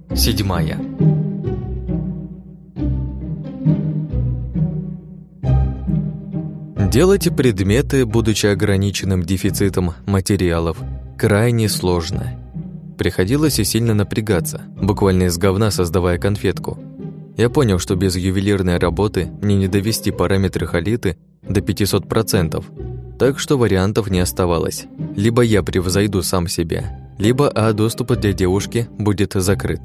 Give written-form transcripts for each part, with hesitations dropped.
7. Делать предметы, будучи ограниченным дефицитом материалов, крайне сложно. Приходилось и сильно напрягаться, буквально из говна создавая конфетку. Я понял, что без ювелирной работы мне не довести параметры халиты до 500%, так что вариантов не оставалось. Либо я превзойду сам себя, либо доступ для девушки будет закрыт.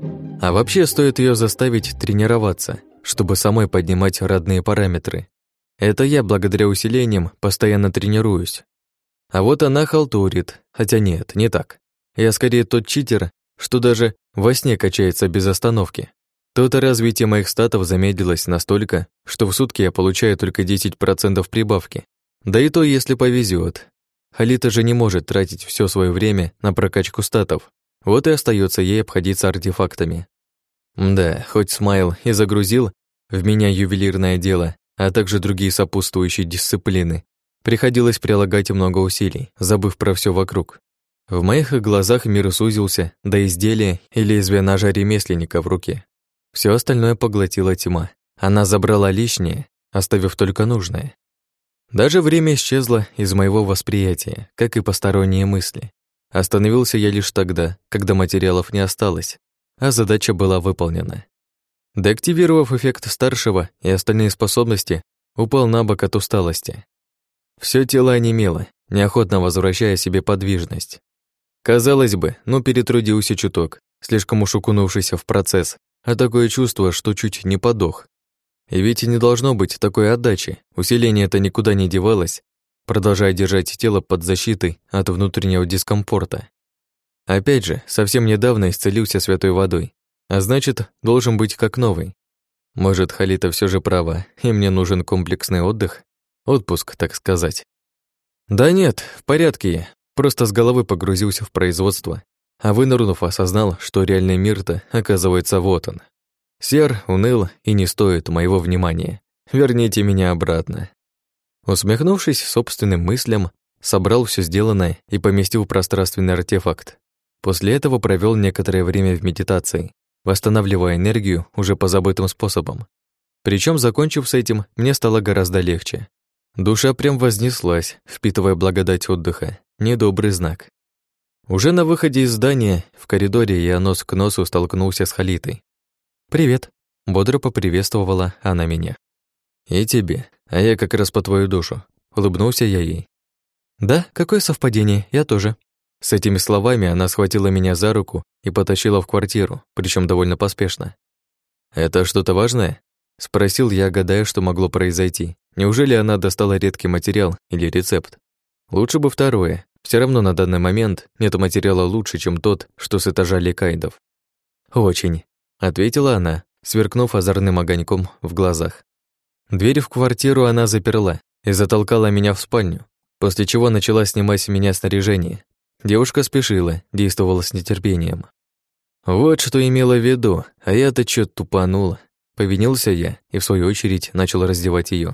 А вообще стоит ее заставить тренироваться, чтобы самой поднимать родные параметры. Это я благодаря усилениям постоянно тренируюсь. А вот она халтурит, хотя нет, не так. Я скорее тот читер, что даже во сне качается без остановки. То-то развитие моих статов замедлилось настолько, что в сутки я получаю только 10% прибавки. Да и то, если повезет. Халита же не может тратить все свое время на прокачку статов. Вот и остается ей обходиться артефактами. Да, хоть Смайл и загрузил в меня ювелирное дело, а также другие сопутствующие дисциплины, приходилось прилагать много усилий, забыв про все вокруг. В моих глазах мир сузился до изделия и лезвия ножа ремесленника в руке. Все остальное поглотила тьма. Она забрала лишнее, оставив только нужное. Даже время исчезло из моего восприятия, как и посторонние мысли. Остановился я лишь тогда, когда материалов не осталось, а задача была выполнена. Деактивировав эффект старшего и остальные способности, упал на бок от усталости. Всё тело онемело, неохотно возвращая себе подвижность. Казалось бы, перетрудился чуток, слишком уж окунувшийся в процесс, а такое чувство, что чуть не подох. И ведь и не должно быть такой отдачи, усиление-то никуда не девалось, продолжая держать тело под защитой от внутреннего дискомфорта. Опять же, совсем недавно исцелился святой водой, а значит, должен быть как новый. Может, Халита все же права, и мне нужен комплексный отдых? Отпуск, так сказать. Да нет, в порядке я, просто с головы погрузился в производство, а вынырнув, осознал, что реальный мир-то, оказывается, вот он. Сер, уныл и не стоит моего внимания. Верните меня обратно. Усмехнувшись собственным мыслям, собрал все сделанное и поместил в пространственный артефакт. После этого провел некоторое время в медитации, восстанавливая энергию уже по забытым способам. Причем, закончив с этим, мне стало гораздо легче. Душа прям вознеслась, впитывая благодать отдыха. Недобрый знак. Уже на выходе из здания, в коридоре я нос к носу столкнулся с Халитой. «Привет», — бодро поприветствовала она меня. «И тебе, а я как раз по твою душу», — улыбнулся я ей. «Да, какое совпадение, я тоже». С этими словами она схватила меня за руку и потащила в квартиру, причем довольно поспешно. «Это что-то важное?» — спросил я, гадая, что могло произойти. Неужели она достала редкий материал или рецепт? Лучше бы второе. Все равно на данный момент нет материала лучше, чем тот, что с этажа Ликайдов. «Очень», — ответила она, сверкнув озорным огоньком в глазах. Дверь в квартиру она заперла и затолкала меня в спальню, после чего начала снимать с меня снаряжение. Девушка спешила, действовала с нетерпением. Вот что имела в виду, а я-то чё тупанула. Повинился я и, в свою очередь, начал раздевать ее.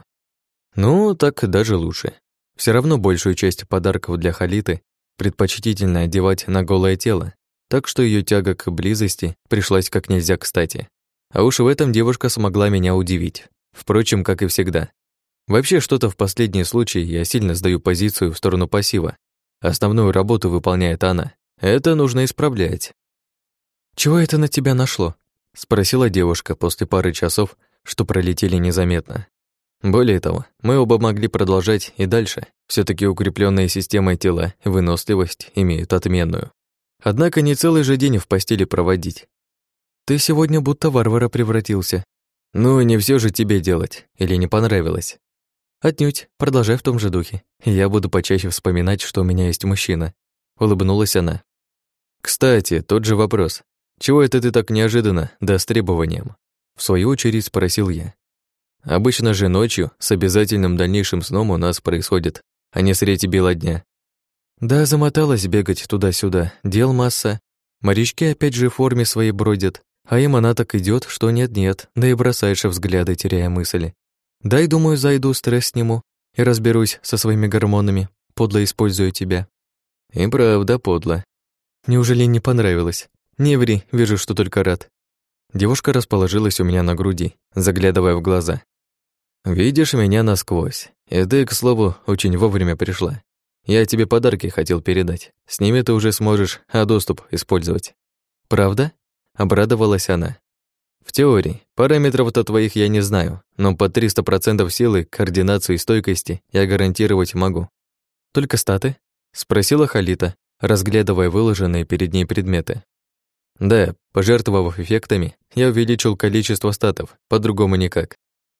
Ну, так даже лучше. Все равно большую часть подарков для Халиты предпочтительно одевать на голое тело, так что ее тяга к близости пришлась как нельзя кстати. А уж в этом девушка смогла меня удивить. Впрочем, как и всегда. Вообще, что-то в последний случай я сильно сдаю позицию в сторону пассива. Основную работу выполняет она. Это нужно исправлять. «Чего это на тебя нашло?» — спросила девушка после пары часов, что пролетели незаметно. Более того, мы оба могли продолжать и дальше. Все таки укрепленные системой тела и выносливость имеют отменную. Однако не целый же день в постели проводить. «Ты сегодня будто варвара превратился». «Ну, не все же тебе делать. Или не понравилось?» «Отнюдь. Продолжай в том же духе. Я буду почаще вспоминать, что у меня есть мужчина». Улыбнулась она. «Кстати, тот же вопрос. Чего это ты так неожиданно, да с требованием?» В свою очередь спросил я. «Обычно же ночью с обязательным дальнейшим сном у нас происходит, а не средь бела дня». «Да, замоталась бегать туда-сюда. Дел масса. Морячки опять же в форме своей бродят, а им она так идет, что нет-нет, да и бросаешь взгляды, теряя мысли. Дай, думаю, зайду, стресс сниму и разберусь со своими гормонами, подло используя тебя». «И правда подло». «Неужели не понравилось?» Не ври, вижу, что только рад. Девушка расположилась у меня на груди, заглядывая в глаза. Видишь меня насквозь. И ты, к слову, очень вовремя пришла. Я тебе подарки хотел передать. С ними ты уже сможешь доступ использовать. Правда? Обрадовалась она. В теории. Параметров-то твоих я не знаю, но под 300% силы, координации и стойкости я гарантировать могу. Только статы? Спросила Халита, разглядывая выложенные перед ней предметы. Да, пожертвовав эффектами, я увеличил количество статов, по-другому никак.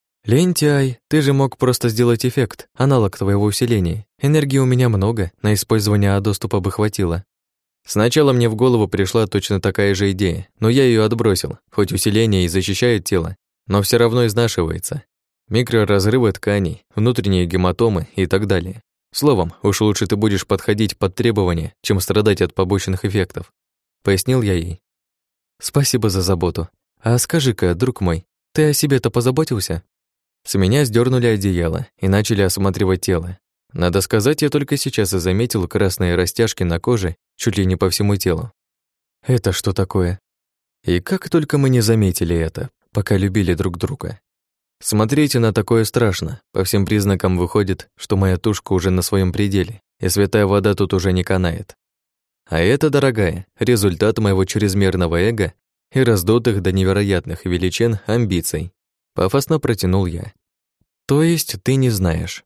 Лентяй, ты же мог просто сделать эффект, аналог твоего усиления. Энергии у меня много, на использование доступа бы хватило. Сначала мне в голову пришла точно такая же идея, но я ее отбросил, хоть усиление и защищает тело, но все равно изнашивается. Микроразрывы тканей, внутренние гематомы и так далее. Словом, уж лучше ты будешь подходить под требования, чем страдать от побочных эффектов. Пояснил я ей. Спасибо за заботу. А скажи-ка, друг мой, ты о себе-то позаботился? С меня сдернули одеяло и начали осматривать тело. Надо сказать, я только сейчас и заметил красные растяжки на коже чуть ли не по всему телу. Это что такое? И как только мы не заметили это, пока любили друг друга. Смотрите на такое страшно. По всем признакам выходит, что моя тушка уже на своем пределе, и святая вода тут уже не канает. А это, дорогая, результат моего чрезмерного эго и раздутых до невероятных величин амбиций. Пафосно протянул я. То есть ты не знаешь?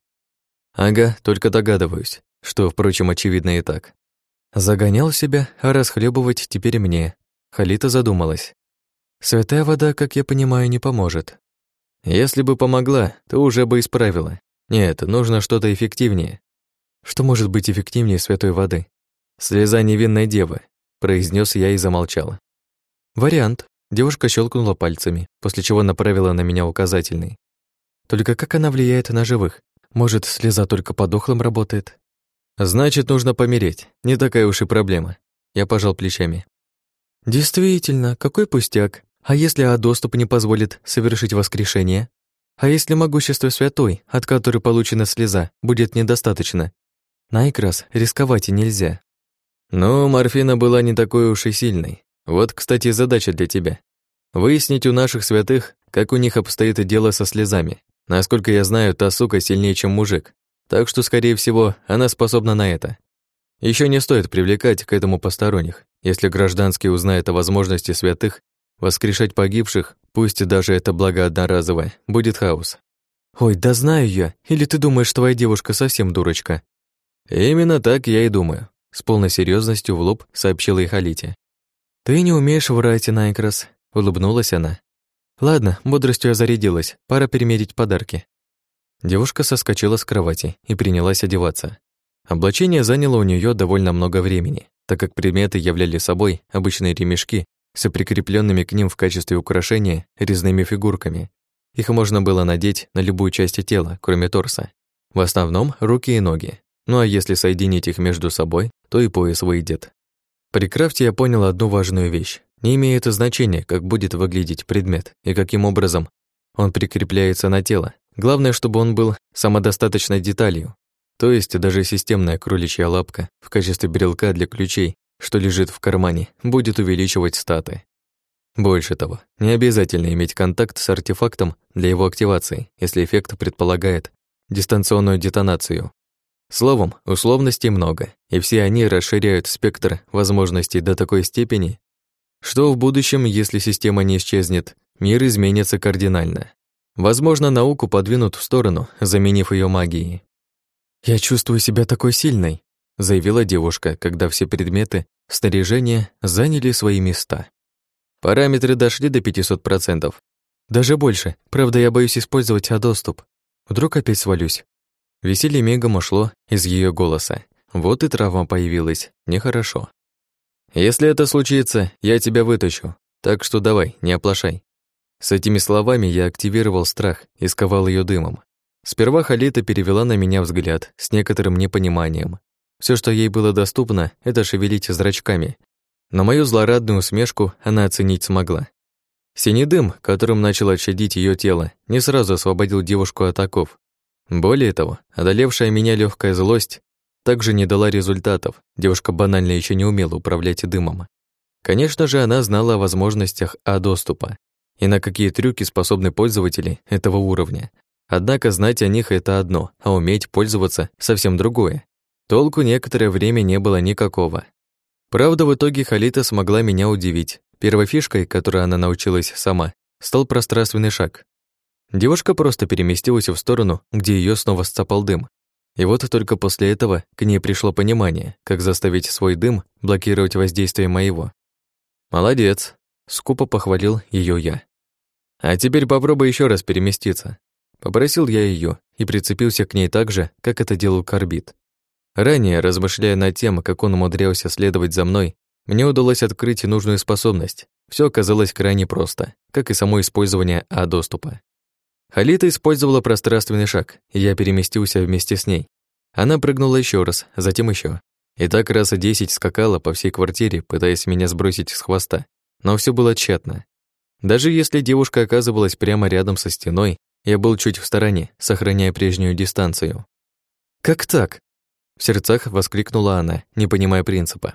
Ага, только догадываюсь, что, впрочем, очевидно и так. Загонял себя, а расхлебывать теперь мне. Халита задумалась. Святая вода, как я понимаю, не поможет. Если бы помогла, то уже бы исправила. Нет, нужно что-то эффективнее. Что может быть эффективнее святой воды? Слеза невинной девы, произнес я и замолчал. Вариант. Девушка щелкнула пальцами, после чего направила на меня указательный. Только как она влияет на живых? Может, слеза только по дохлым работает? Значит, нужно помереть. Не такая уж и проблема. Я пожал плечами. Действительно, какой пустяк. А если доступ не позволит совершить воскрешение? А если могущество святой, от которой получена слеза, будет недостаточно? Найкрас, рисковать и нельзя. Ну, морфина была не такой уж и сильной. Вот, кстати, задача для тебя. Выяснить у наших святых, как у них обстоит дело со слезами. Насколько я знаю, та сука сильнее, чем мужик. Так что, скорее всего, она способна на это. Еще не стоит привлекать к этому посторонних. Если гражданский узнает о возможности святых воскрешать погибших, пусть даже это благо одноразовое, будет хаос. Ой, да знаю я. Или ты думаешь, твоя девушка совсем дурочка? Именно так я и думаю. С полной серьезностью в лоб сообщила и Халите. Ты не умеешь врать, Найкрас, улыбнулась она. Ладно, бодростью я зарядилась, пора перемерить подарки. Девушка соскочила с кровати и принялась одеваться. Облачение заняло у нее довольно много времени, так как предметы являли собой обычные ремешки с прикрепленными к ним в качестве украшения резными фигурками. Их можно было надеть на любую часть тела, кроме торса. В основном руки и ноги. Ну а если соединить их между собой, то и пояс выйдет. При крафте я понял одну важную вещь. Не имеет значения, как будет выглядеть предмет и каким образом он прикрепляется на тело. Главное, чтобы он был самодостаточной деталью. То есть даже системная кроличья лапка в качестве брелка для ключей, что лежит в кармане, будет увеличивать статы. Больше того, не обязательно иметь контакт с артефактом для его активации, если эффект предполагает дистанционную детонацию. Словом, условностей много, и все они расширяют спектр возможностей до такой степени, что в будущем, если система не исчезнет, мир изменится кардинально. Возможно, науку подвинут в сторону, заменив ее магией. «Я чувствую себя такой сильной», — заявила девушка, когда все предметы снаряжения заняли свои места. Параметры дошли до 500%. Даже больше, правда, я боюсь использовать доступ. Вдруг опять свалюсь. Веселье мигом ушло из ее голоса. Вот и травма появилась, нехорошо. «Если это случится, я тебя вытащу, так что давай, не оплошай». С этими словами я активировал страх и сковал ее дымом. Сперва Халита перевела на меня взгляд с некоторым непониманием. Все, что ей было доступно, это шевелить зрачками. Но мою злорадную усмешку она оценить смогла. Синий дым, которым начало щадить ее тело, не сразу освободил девушку от оков. Более того, одолевшая меня легкая злость также не дала результатов. Девушка банально еще не умела управлять дымом. Конечно же, она знала о возможностях А-доступа и на какие трюки способны пользователи этого уровня. Однако знать о них — это одно, а уметь пользоваться — совсем другое. Толку некоторое время не было никакого. Правда, в итоге Халита смогла меня удивить. Первой фишкой, которой она научилась сама, стал пространственный шаг. Девушка просто переместилась в сторону, где ее снова сцапал дым. И вот только после этого к ней пришло понимание, как заставить свой дым блокировать воздействие моего. «Молодец», — скупо похвалил ее я. «А теперь попробуй еще раз переместиться». Попросил я ее и прицепился к ней так же, как это делал Корбит. Ранее, размышляя над тем, как он умудрялся следовать за мной, мне удалось открыть нужную способность. Все оказалось крайне просто, как и само использование А-доступа. Халита использовала пространственный шаг, и я переместился вместе с ней. Она прыгнула еще раз, затем еще. И так раз 10 скакала по всей квартире, пытаясь меня сбросить с хвоста. Но все было тщетно. Даже если девушка оказывалась прямо рядом со стеной, я был чуть в стороне, сохраняя прежнюю дистанцию. «Как так?» — в сердцах воскликнула она, не понимая принципа.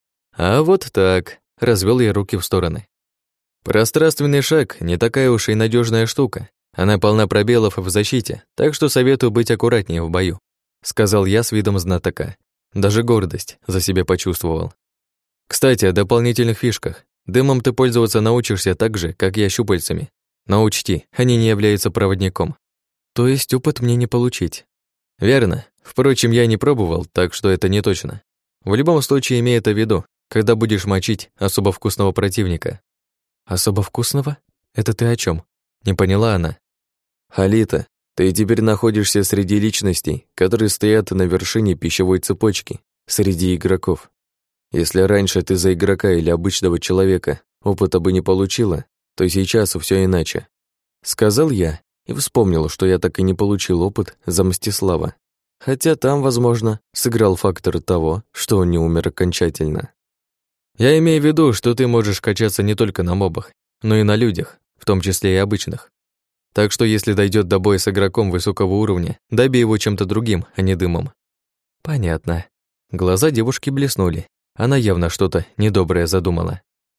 «А вот так», — развел я руки в стороны. «Пространственный шаг — не такая уж и надежная штука. Она полна пробелов в защите, так что советую быть аккуратнее в бою», — сказал я с видом знатока. Даже гордость за себя почувствовал. «Кстати, о дополнительных фишках. Дымом ты пользоваться научишься так же, как я щупальцами. Но учти, они не являются проводником. То есть опыт мне не получить». «Верно. Впрочем, я не пробовал, так что это не точно. В любом случае, имей это в виду, когда будешь мочить особо вкусного противника». «Особо вкусного? Это ты о чем? Не поняла она. «Халита, ты теперь находишься среди личностей, которые стоят на вершине пищевой цепочки, среди игроков. Если раньше ты за игрока или обычного человека опыта бы не получила, то сейчас все иначе», — сказал я и вспомнил, что я так и не получил опыт за Мстислава. Хотя там, возможно, сыграл фактор того, что он не умер окончательно. «Я имею в виду, что ты можешь качаться не только на мобах, но и на людях, в том числе и обычных. Так что если дойдет до боя с игроком высокого уровня, добей его чем-то другим, а не дымом». «Понятно». Глаза девушки блеснули. Она явно что-то недоброе задумала.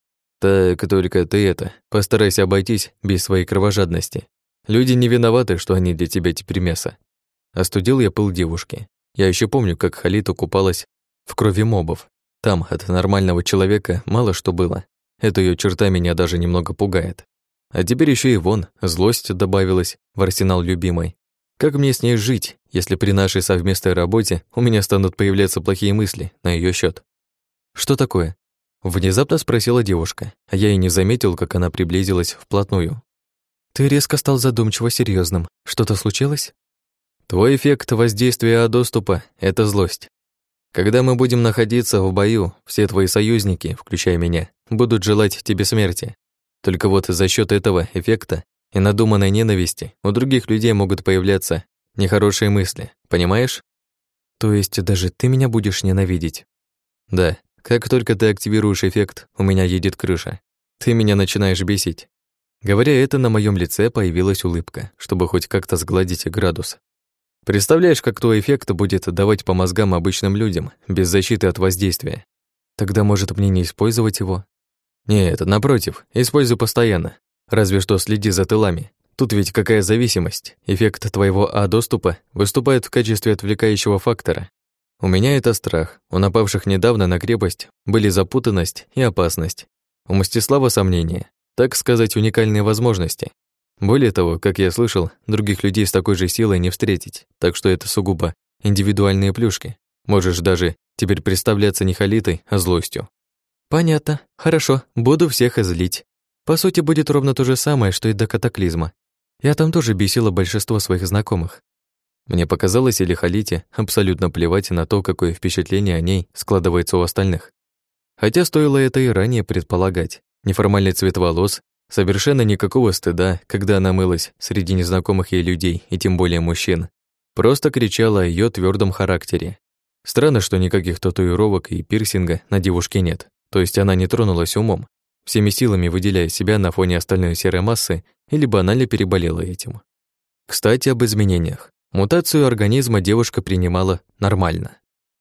«Так только ты постарайся обойтись без своей кровожадности. Люди не виноваты, что они для тебя теперь мясо». Остудил я пыл девушки. Я еще помню, как Халита купалась в крови мобов. Там от нормального человека мало что было. Эта ее черта меня даже немного пугает. А теперь еще и вон, злость добавилась в арсенал любимой. Как мне с ней жить, если при нашей совместной работе у меня станут появляться плохие мысли на ее счет? «Что такое?» Внезапно спросила девушка, а я и не заметил, как она приблизилась вплотную. «Ты резко стал задумчиво серьезным. Что-то случилось?» «Твой эффект воздействия А-доступа — это злость. Когда мы будем находиться в бою, все твои союзники, включая меня, будут желать тебе смерти. Только вот за счет этого эффекта и надуманной ненависти у других людей могут появляться нехорошие мысли, понимаешь?» «То есть даже ты меня будешь ненавидеть?» «Да, как только ты активируешь эффект, у меня едет крыша. Ты меня начинаешь бесить». Говоря это, на моем лице появилась улыбка, чтобы хоть как-то сгладить градус. «Представляешь, как твой эффект будет давать по мозгам обычным людям, без защиты от воздействия? Тогда, может, мне не использовать его?» «Нет, напротив, используй постоянно. Разве что следи за тылами. Тут ведь какая зависимость? Эффект твоего А-доступа выступает в качестве отвлекающего фактора. У меня это страх. У напавших недавно на крепость были запутанность и опасность. У Мстислава сомнения, так сказать, уникальные возможности. Более того, как я слышал, других людей с такой же силой не встретить, так что это сугубо индивидуальные плюшки. Можешь даже теперь представляться не Халитой, а злостью». «Понятно. Хорошо. Буду всех злить. По сути, будет ровно то же самое, что и до катаклизма. Я там тоже бесила большинство своих знакомых». Мне показалось, или Халите абсолютно плевать на то, какое впечатление о ней складывается у остальных. Хотя стоило это и ранее предполагать. Неформальный цвет волос, совершенно никакого стыда, когда она мылась среди незнакомых ей людей, и тем более мужчин. Просто кричала о её твёрдом характере. Странно, что никаких татуировок и пирсинга на девушке нет. То есть она не тронулась умом, всеми силами выделяя себя на фоне остальной серой массы или банально переболела этим. Кстати, об изменениях. Мутацию организма девушка принимала нормально.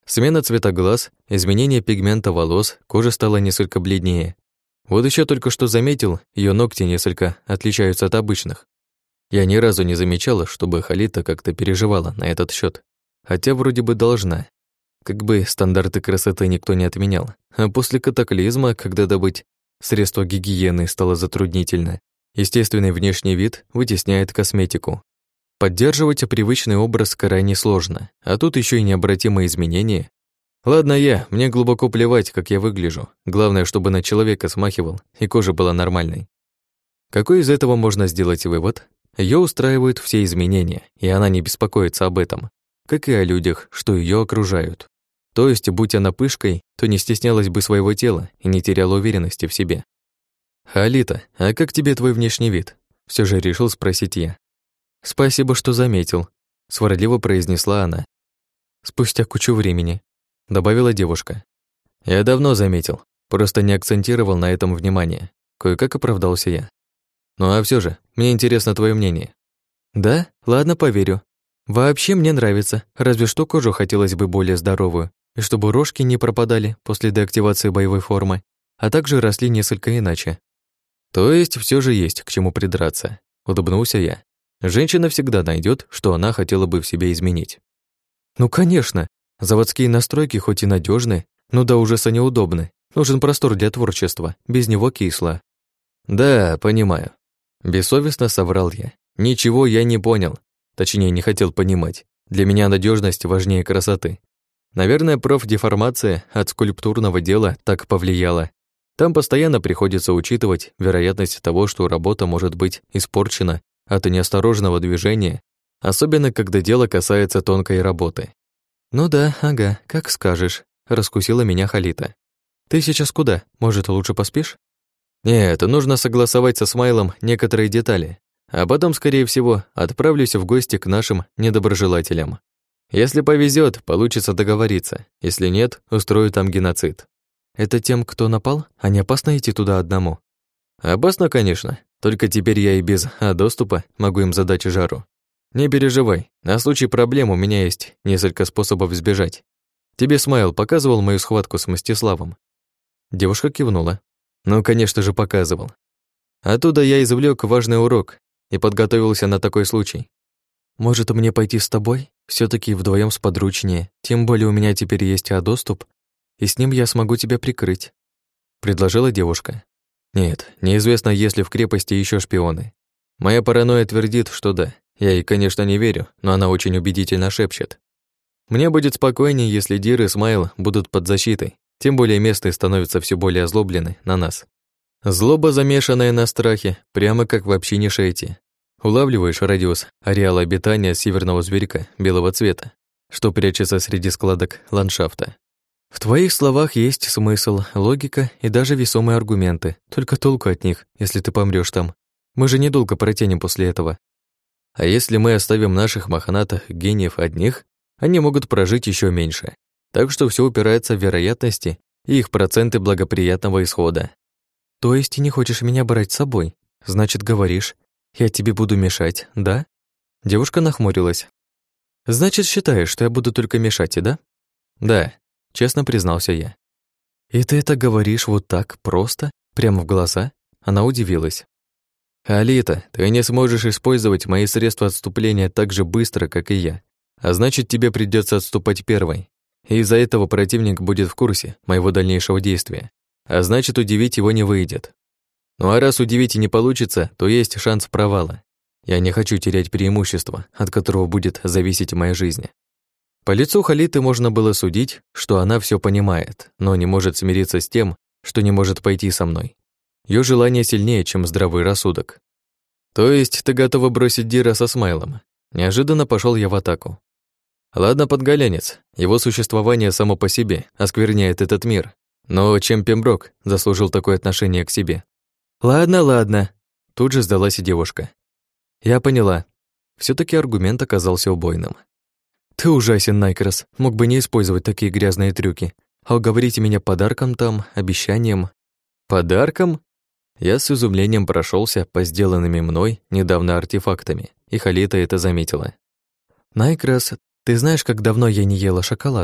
Смена цвета глаз, изменение пигмента волос, кожа стала несколько бледнее. Вот еще только что заметил, ее ногти несколько отличаются от обычных. Я ни разу не замечала, чтобы Халита как-то переживала на этот счет, хотя вроде бы должна. Как бы стандарты красоты никто не отменял, а после катаклизма, когда добыть средства гигиены стало затруднительно, естественный внешний вид вытесняет косметику. Поддерживать привычный образ крайне сложно, а тут еще и необратимые изменения. Ладно мне глубоко плевать, как я выгляжу. Главное, чтобы на человека смахивал, и кожа была нормальной. Какой из этого можно сделать вывод? Ее устраивают все изменения, и она не беспокоится об этом, как и о людях, что ее окружают. То есть, будь она пышкой, то не стеснялась бы своего тела и не теряла уверенности в себе. «Халита, а как тебе твой внешний вид?» Все же решил спросить я. «Спасибо, что заметил», — сварливо произнесла она. «Спустя кучу времени», — добавила девушка. «Я давно заметил, просто не акцентировал на этом внимание. Кое-как оправдался я. Ну а все же, мне интересно твое мнение». «Да? Ладно, поверю. Вообще мне нравится, разве что кожу хотелось бы более здоровую, и чтобы рожки не пропадали после деактивации боевой формы, а также росли несколько иначе». «То есть все же есть к чему придраться», — улыбнулся я. Женщина всегда найдет, что она хотела бы в себе изменить. Ну, конечно, заводские настройки хоть и надежны, но до ужаса неудобны. Нужен простор для творчества, без него кисло. Да, понимаю. Бессовестно соврал я. Ничего я не понял. Точнее, не хотел понимать. Для меня надежность важнее красоты. Наверное, профдеформация от скульптурного дела так повлияла. Там постоянно приходится учитывать вероятность того, что работа может быть испорчена от неосторожного движения, особенно когда дело касается тонкой работы. «Ну да, ага, как скажешь», — раскусила меня Халита. «Ты сейчас куда? Может, лучше поспишь?» «Нет, нужно согласовать со Смайлом некоторые детали, а потом, скорее всего, отправлюсь в гости к нашим недоброжелателям. Если повезет, получится договориться, если нет, устрою там геноцид». «Это тем, кто напал? А не опасно идти туда одному?» «Опасно, конечно. Только теперь я и без доступа могу им задать жару. Не переживай, на случай проблем у меня есть несколько способов сбежать. Тебе Смайл показывал мою схватку с Мстиславом?» Девушка кивнула. «Ну, конечно же, показывал. Оттуда я извлек важный урок и подготовился на такой случай. Может, мне пойти с тобой? все таки вдвоем сподручнее, тем более у меня теперь есть доступ, и с ним я смогу тебя прикрыть», — предложила девушка. «Нет, неизвестно, есть ли в крепости еще шпионы. Моя паранойя твердит, что да. Я ей, конечно, не верю, но она очень убедительно шепчет. Мне будет спокойнее, если Дир и Смайл будут под защитой, тем более местные становятся все более озлоблены на нас. Злоба, замешанная на страхе, прямо как в общине Шейти. Улавливаешь радиус ареала обитания северного зверька белого цвета, что прячется среди складок ландшафта. В твоих словах есть смысл, логика и даже весомые аргументы, только толку от них, если ты помрёшь там. Мы же недолго протянем после этого. А если мы оставим наших мохнатых гениев одних, они могут прожить еще меньше. Так что все упирается в вероятности и их проценты благоприятного исхода. То есть ты не хочешь меня брать с собой? Значит, говоришь, я тебе буду мешать, да? Девушка нахмурилась. Значит, считаешь, что я буду только мешать, и да? Да, честно признался я. И ты это говоришь вот так, просто, прямо в глаза? Она удивилась. «Алита, ты не сможешь использовать мои средства отступления так же быстро, как и я. А значит, тебе придется отступать первой. И из-за этого противник будет в курсе моего дальнейшего действия. А значит, удивить его не выйдет. Ну а раз удивить и не получится, то есть шанс провала. Я не хочу терять преимущество, от которого будет зависеть моя жизнь». По лицу Халиты можно было судить, что она все понимает, но не может смириться с тем, что не может пойти со мной. Её желание сильнее, чем здравый рассудок. «То есть ты готова бросить Дира со Смайлом?» Неожиданно пошёл я в атаку. Ладно, подголянец, его существование само по себе оскверняет этот мир. Но чем Пемброк заслужил такое отношение к себе? Ладно. Тут же сдалась и девушка. Я поняла. все таки аргумент оказался убойным. Ты ужасен, Найкрас, мог бы не использовать такие грязные трюки. А уговорите меня подарком там, обещанием. Подарком? Я с изумлением прошелся по сделанными мной недавно артефактами, и Халита это заметила. «Найкрас, ты знаешь, как давно я не ела шоколад?»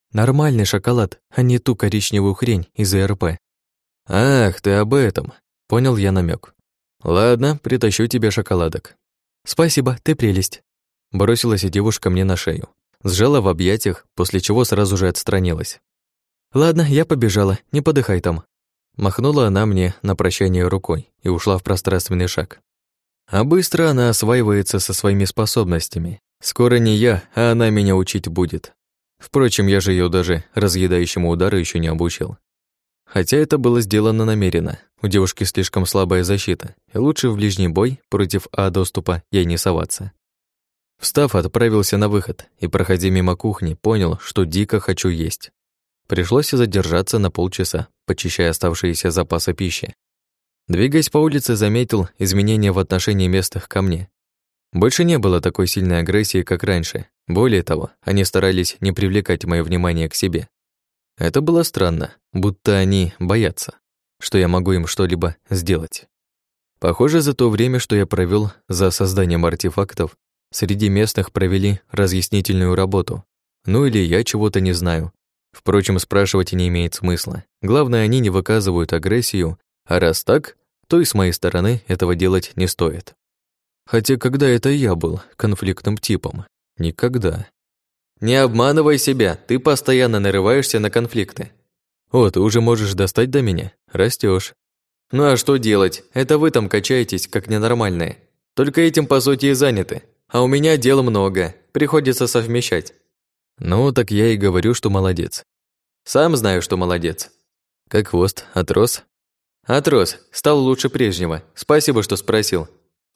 Нормальный шоколад, а не ту коричневую хрень из ЭРП. Ах, ты об этом. Понял я намек. Ладно, притащу тебе шоколадок. Спасибо, ты прелесть. Бросилась девушка мне на шею. Сжала в объятиях, после чего сразу же отстранилась. Ладно, я побежала, не подыхай там. Махнула она мне на прощание рукой и ушла в пространственный шаг. А быстро она осваивается со своими способностями. Скоро не я, а она меня учить будет. Впрочем, я же ее даже разъедающему удару еще не обучил. Хотя это было сделано намеренно. У девушки слишком слабая защита, и лучше в ближний бой против доступа ей не соваться. Встав, отправился на выход и, проходя мимо кухни, понял, что дико хочу есть. Пришлось задержаться на полчаса, почищая оставшиеся запасы пищи. Двигаясь по улице, заметил изменения в отношении местных ко мне. Больше не было такой сильной агрессии, как раньше. Более того, они старались не привлекать моё внимание к себе. Это было странно, будто они боятся, что я могу им что-либо сделать. Похоже, за то время, что я провёл за созданием артефактов, среди местных провели разъяснительную работу. Ну или я чего-то не знаю. Впрочем, спрашивать и не имеет смысла. Главное, они не выказывают агрессию, а раз так, то и с моей стороны этого делать не стоит. Хотя когда это я был конфликтным типом? Никогда. Не обманывай себя, ты постоянно нарываешься на конфликты. О, ты уже можешь достать до меня? Растёшь. Ну а что делать? Это вы там качаетесь, как ненормальные. Только этим, по сути, и заняты. А у меня дел много, приходится совмещать. Ну, так я и говорю, что молодец. Сам знаю, что молодец. Как хвост, отрос? Отрос, стал лучше прежнего. Спасибо, что спросил.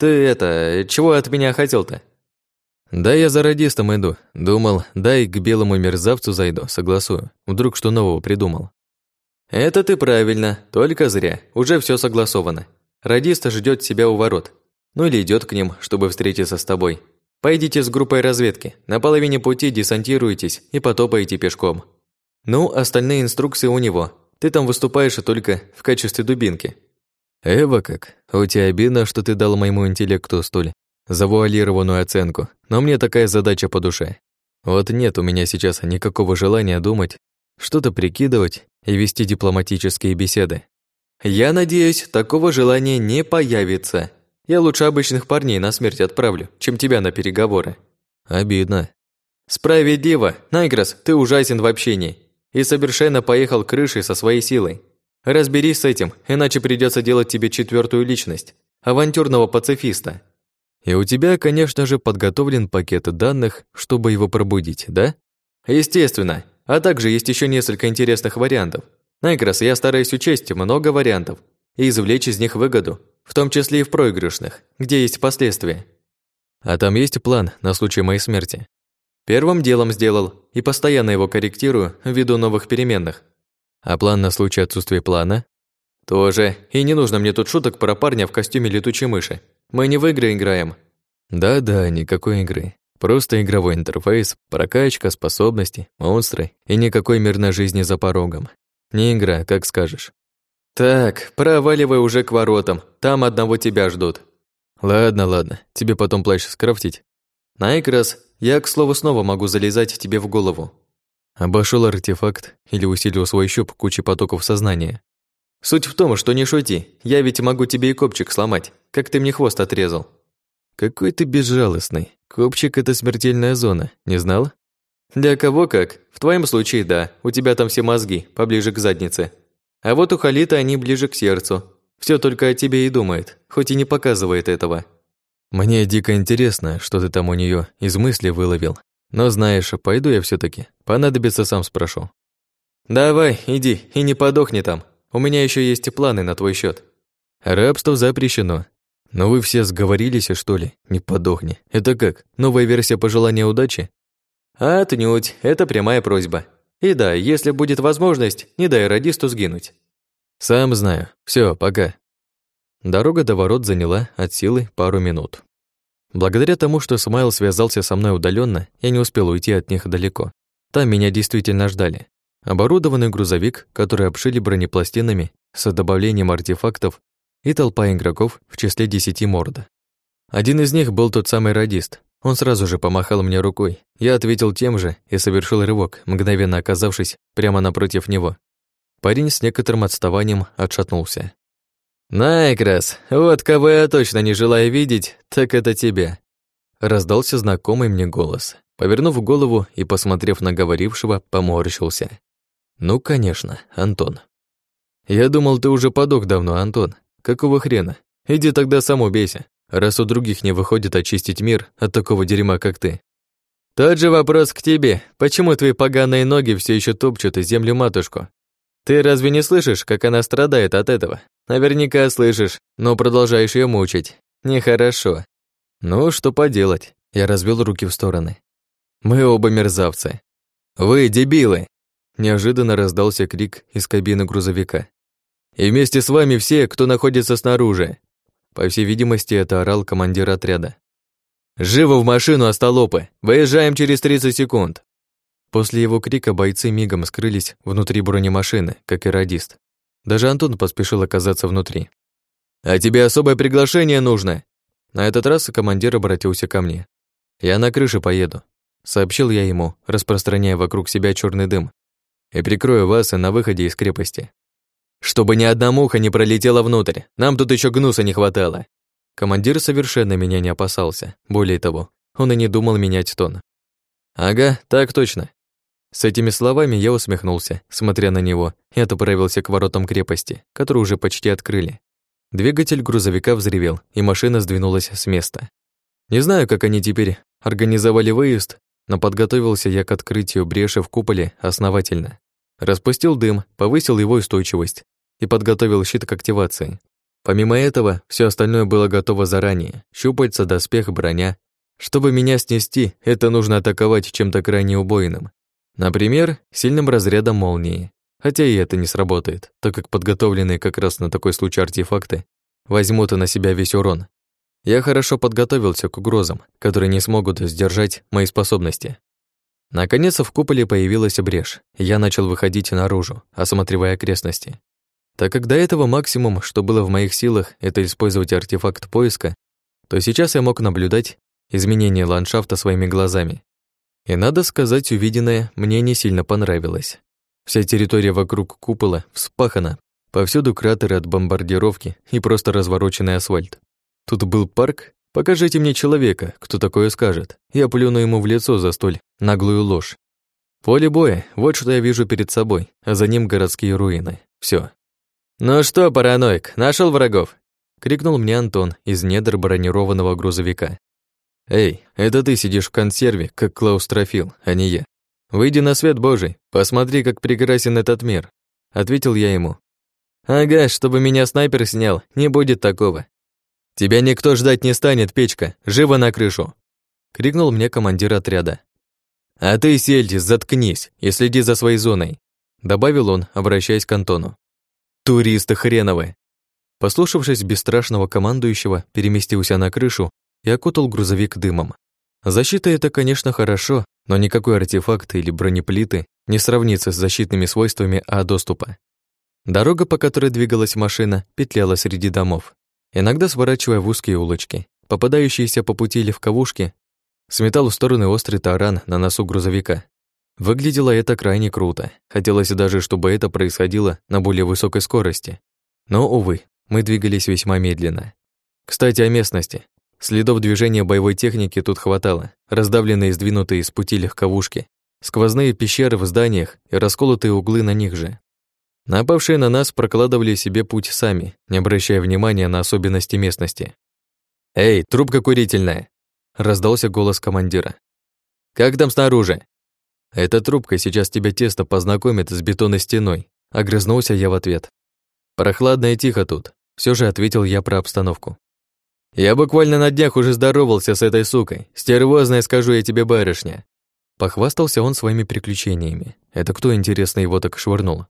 Ты чего от меня хотел-то? Да я за радистом иду. Думал, дай к белому мерзавцу зайду, согласую. Вдруг что нового придумал. Это ты правильно, только зря. Уже все согласовано. Радист ждет тебя у ворот. Ну или идет к ним, чтобы встретиться с тобой. Пойдите с группой разведки. На половине пути десантируетесь и потопаете пешком. Ну, остальные инструкции у него. Ты там выступаешь только в качестве дубинки. Эва как? У тебя обидно, что ты дал моему интеллекту столь завуалированную оценку, но мне такая задача по душе. Вот нет у меня сейчас никакого желания думать, что-то прикидывать и вести дипломатические беседы. Я надеюсь, такого желания не появится. Я лучше обычных парней на смерть отправлю, чем тебя на переговоры. Обидно. Справедливо. Найгрос, ты ужасен в общении. И совершенно поехал крышей со своей силой. Разберись с этим, иначе придется делать тебе четвертую личность. Авантюрного пацифиста. И у тебя, конечно же, подготовлен пакет данных, чтобы его пробудить, да? Естественно. А также есть еще несколько интересных вариантов. Найгрос, я стараюсь учесть много вариантов и извлечь из них выгоду, в том числе и в проигрышных, где есть последствия. А там есть план на случай моей смерти. Первым делом сделал и постоянно его корректирую ввиду новых переменных. А план на случай отсутствия плана? Тоже. И не нужно мне тут шуток про парня в костюме летучей мыши. Мы не в игры играем. Да-да, никакой игры. Просто игровой интерфейс, прокачка, способности, монстры и никакой мирной жизни за порогом. Не игра, как скажешь. Так, проваливай уже к воротам, там одного тебя ждут. Ладно, тебе потом плащ скрафтить. Найкрас, я, к слову, снова могу залезать тебе в голову. Обошел артефакт или усилил свой щуп кучей потоков сознания. Суть в том, что не шути, я ведь могу тебе и копчик сломать, как ты мне хвост отрезал. Какой ты безжалостный. Копчик — это смертельная зона, не знал? Для кого как. В твоем случае да, у тебя там все мозги, поближе к заднице. А вот у Халита они ближе к сердцу. Все только о тебе и думает, хоть и не показывает этого. Мне дико интересно, что ты там у нее из мысли выловил. Но знаешь, пойду я все таки понадобится, сам спрошу. Давай, иди, и не подохни там. У меня еще есть планы на твой счет. Рабство запрещено. Но вы все сговорились, что ли? Не подохни. Это как, новая версия пожелания удачи? Отнюдь, это прямая просьба. И да, если будет возможность, не дай радисту сгинуть. Сам знаю. Все, пока. Дорога до ворот заняла от силы пару минут. Благодаря тому, что Смайл связался со мной удаленно, я не успел уйти от них далеко. Там меня действительно ждали. Оборудованный грузовик, который обшили бронепластинами с добавлением артефактов, и толпа игроков в числе 10 морд. Один из них был тот самый радист, Он сразу же помахал мне рукой. Я ответил тем же и совершил рывок, мгновенно оказавшись прямо напротив него. Парень с некоторым отставанием отшатнулся. «Найкрас, вот кого я точно не желаю видеть, так это тебя!» Раздался знакомый мне голос. Повернув голову и посмотрев на говорившего, поморщился. «Ну, конечно, Антон». «Я думал, ты уже подох давно, Антон. Какого хрена? Иди тогда сам убейся, раз у других не выходит очистить мир от такого дерьма, как ты». «Тот же вопрос к тебе. Почему твои поганые ноги все еще топчут и землю-матушку? Ты разве не слышишь, как она страдает от этого? Наверняка слышишь, но продолжаешь ее мучить. Нехорошо». «Ну, что поделать?» Я развел руки в стороны. «Мы оба мерзавцы». «Вы дебилы!» Неожиданно раздался крик из кабины грузовика. «И вместе с вами все, кто находится снаружи!» По всей видимости, это орал командир отряда. «Живо в машину, остолопы! Выезжаем через 30 секунд!» После его крика бойцы мигом скрылись внутри бронемашины, как и радист. Даже Антон поспешил оказаться внутри. «А тебе особое приглашение нужно!» На этот раз командир обратился ко мне. «Я на крыше поеду», — сообщил я ему, распространяя вокруг себя черный дым. «И прикрою вас и на выходе из крепости. Чтобы ни одна муха не пролетела внутрь, нам тут еще гнуса не хватало». Командир совершенно меня не опасался, более того, он и не думал менять тон. «Ага, так точно». С этими словами я усмехнулся, смотря на него, и отправился к воротам крепости, которые уже почти открыли. Двигатель грузовика взревел, и машина сдвинулась с места. Не знаю, как они теперь организовали выезд, но подготовился я к открытию бреши в куполе основательно. Распустил дым, повысил его устойчивость и подготовил щит к активации. Помимо этого, все остальное было готово заранее. Щупальца, доспех, броня. Чтобы меня снести, это нужно атаковать чем-то крайне убойным. Например, сильным разрядом молнии. Хотя и это не сработает, так как подготовленные как раз на такой случай артефакты возьмут на себя весь урон. Я хорошо подготовился к угрозам, которые не смогут сдержать мои способности. Наконец в куполе появилась брешь, и я начал выходить наружу, осматривая окрестности. Так как до этого максимум, что было в моих силах, это использовать артефакт поиска, то сейчас я мог наблюдать изменение ландшафта своими глазами. И надо сказать, увиденное мне не сильно понравилось. Вся территория вокруг купола вспахана, повсюду кратеры от бомбардировки и просто развороченный асфальт. Тут был парк? Покажите мне человека, кто такое скажет. Я плюну ему в лицо за столь наглую ложь. Поле боя, вот что я вижу перед собой, а за ним городские руины. Всё. «Ну что, параноик, нашел врагов?» — крикнул мне Антон из недр бронированного грузовика. «Эй, это ты сидишь в консерве, как клаустрофил, а не я. Выйди на свет Божий, посмотри, как прекрасен этот мир», — ответил я ему. «Ага, чтобы меня снайпер снял, не будет такого». «Тебя никто ждать не станет, печка, живо на крышу!» — крикнул мне командир отряда. «А ты, Сельдис, заткнись и следи за своей зоной», — добавил он, обращаясь к Антону. «Туристы хреновы!» Послушавшись бесстрашного командующего, переместился на крышу и окутал грузовик дымом. Защита — это, конечно, хорошо, но никакой артефакт или бронеплиты не сравнится с защитными свойствами доступа. Дорога, по которой двигалась машина, петляла среди домов, иногда сворачивая в узкие улочки. Попадающиеся по пути легковушки сметал в стороны острый таран на носу грузовика. Выглядело это крайне круто. Хотелось даже, чтобы это происходило на более высокой скорости. Но, увы, мы двигались весьма медленно. Кстати, о местности. Следов движения боевой техники тут хватало. Раздавленные и сдвинутые с пути легковушки, сквозные пещеры в зданиях и расколотые углы на них же. Напавшие на нас прокладывали себе путь сами, не обращая внимания на особенности местности. «Эй, трубка курительная!» — раздался голос командира. «Как там снаружи?» «Эта трубка сейчас тебя тесно познакомит с бетонной стеной», — огрызнулся я в ответ. «Прохладно и тихо тут», — все же ответил я про обстановку. «Я буквально на днях уже здоровался с этой сукой. Стервозная, скажу я тебе, барышня». Похвастался он своими приключениями. Это кто, интересно, его так швырнул?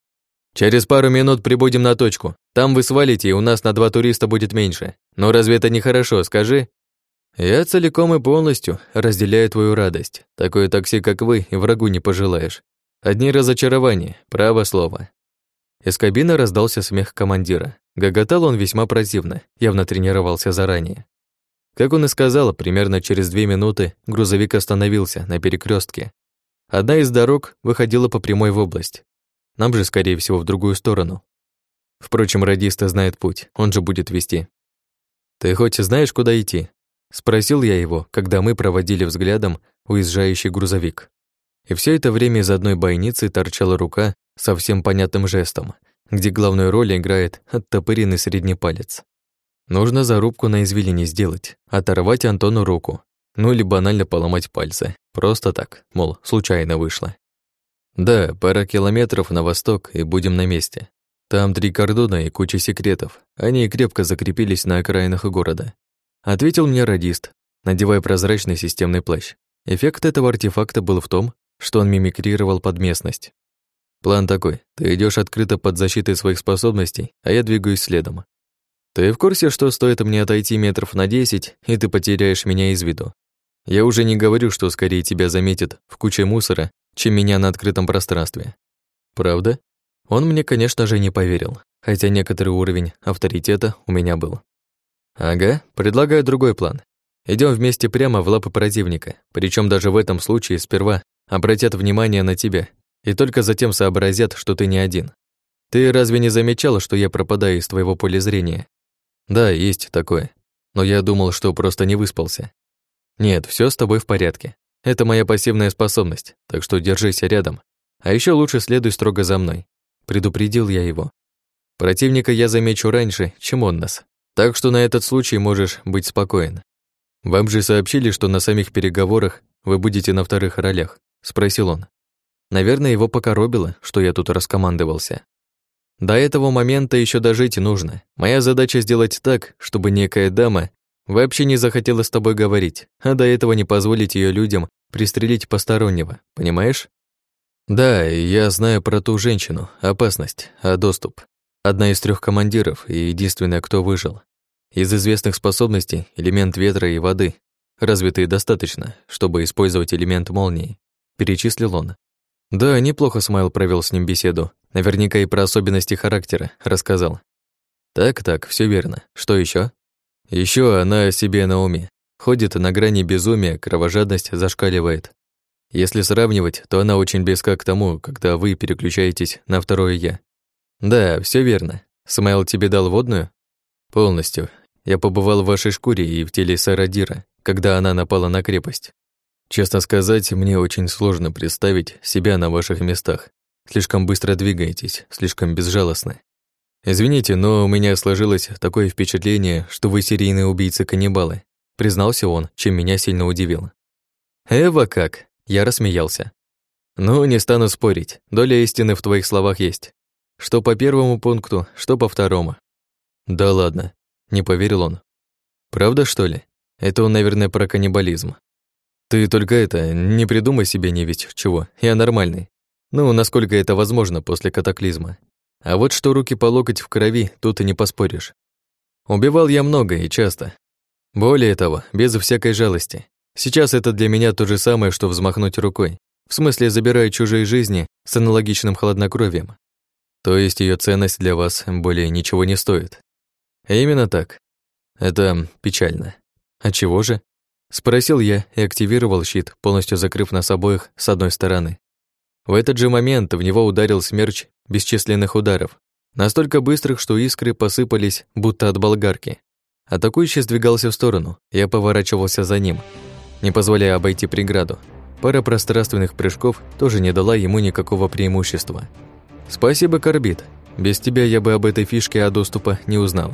«Через пару минут прибудем на точку. Там вы свалите, и у нас на 2 туриста будет меньше. Но разве это не хорошо, скажи?» «Я целиком и полностью разделяю твою радость. Такое такси, как вы, и врагу не пожелаешь. Одни разочарования, право слово». Из кабины раздался смех командира. Гоготал он весьма противно, явно тренировался заранее. Как он и сказал, примерно через 2 минуты грузовик остановился на перекрестке. Одна из дорог выходила по прямой в область. Нам же, скорее всего, в другую сторону. Впрочем, радист знает путь, он же будет вести. «Ты хоть знаешь, куда идти?» Спросил я его, когда мы проводили взглядом уезжающий грузовик. И все это время из одной бойницы торчала рука со всем понятным жестом, где главную роль играет оттопыренный средний палец. Нужно зарубку на извилине сделать, оторвать Антону руку, ну или банально поломать пальцы. Просто так, мол, случайно вышло. Да, пара километров на восток, и будем на месте. Там 3 кордона и куча секретов. Они крепко закрепились на окраинах города. Ответил мне радист, надевая прозрачный системный плащ. Эффект этого артефакта был в том, что он мимикрировал под местность. План такой: ты идешь открыто под защитой своих способностей, а я двигаюсь следом. Ты в курсе, что стоит мне отойти метров на 10, и ты потеряешь меня из виду? Я уже не говорю, что скорее тебя заметят в куче мусора, чем меня на открытом пространстве. Правда? Он мне, конечно же, не поверил, хотя некоторый уровень авторитета у меня был. Ага, предлагаю другой план. Идем вместе прямо в лапы противника, причем даже в этом случае сперва обратят внимание на тебя и только затем сообразят, что ты не один. Ты разве не замечала, что я пропадаю из твоего поля зрения? Да, есть такое. Но я думал, что просто не выспался. Нет, все с тобой в порядке. Это моя пассивная способность, так что держись рядом. А еще лучше следуй строго за мной. Предупредил я его. Противника я замечу раньше, чем он нас. Так что на этот случай можешь быть спокоен. Вам же сообщили, что на самих переговорах вы будете на вторых ролях? Спросил он. Наверное, его покоробило, что я тут раскомандовался. До этого момента еще дожить нужно. Моя задача сделать так, чтобы некая дама вообще не захотела с тобой говорить, а до этого не позволить ее людям пристрелить постороннего, понимаешь? Да, и я знаю про ту женщину, опасность, а доступ. Одна из 3 командиров и единственная, кто выжил. Из известных способностей элемент ветра и воды, развитые достаточно, чтобы использовать элемент молнии, перечислил он. Да, неплохо Смайл провел с ним беседу, наверняка и про особенности характера рассказал. Так, все верно. Что еще? Еще она о себе на уме. Ходит на грани безумия, кровожадность зашкаливает. Если сравнивать, то она очень близка к тому, когда вы переключаетесь на второе «я». Да, все верно. Смайл тебе дал водную? Полностью. Я побывал в вашей шкуре и в теле Сарадира, когда она напала на крепость. Честно сказать, мне очень сложно представить себя на ваших местах. Слишком быстро двигаетесь, слишком безжалостны. Извините, но у меня сложилось такое впечатление, что вы серийные убийцы-каннибалы, признался он, чем меня сильно удивил. Эва как? Я рассмеялся. Ну, не стану спорить, доля истины в твоих словах есть. Что по первому пункту, что по второму. Да ладно, не поверил он. Правда, что ли? Это он, наверное, про каннибализм. Ты только не придумай себе не ведь чего, я нормальный. Ну, насколько это возможно после катаклизма. А вот что руки по локоть в крови, тут и не поспоришь. Убивал я много и часто. Более того, без всякой жалости. Сейчас это для меня то же самое, что взмахнуть рукой. В смысле, забирая чужие жизни с аналогичным хладнокровием. То есть ее ценность для вас более ничего не стоит. Именно так. Это печально. А чего же? Спросил я и активировал щит, полностью закрыв нас обоих с одной стороны. В этот же момент в него ударил смерч бесчисленных ударов, настолько быстрых, что искры посыпались, будто от болгарки. Атакующий сдвигался в сторону, я поворачивался за ним, не позволяя обойти преграду. Пара пространственных прыжков тоже не дала ему никакого преимущества. Спасибо, Корбит. Без тебя я бы об этой фишке от доступа не узнал.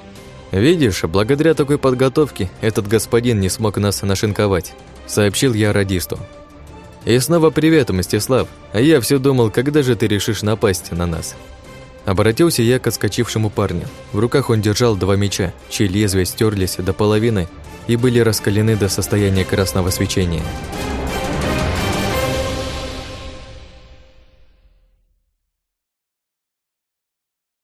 Видишь, благодаря такой подготовке этот господин не смог нас нашинковать, сообщил я радисту. И снова привет, Мстислав. А я все думал, когда же ты решишь напасть на нас. Обратился я к отскочившему парню. В руках он держал 2 меча, чьи лезвия стерлись до половины и были раскалены до состояния красного свечения.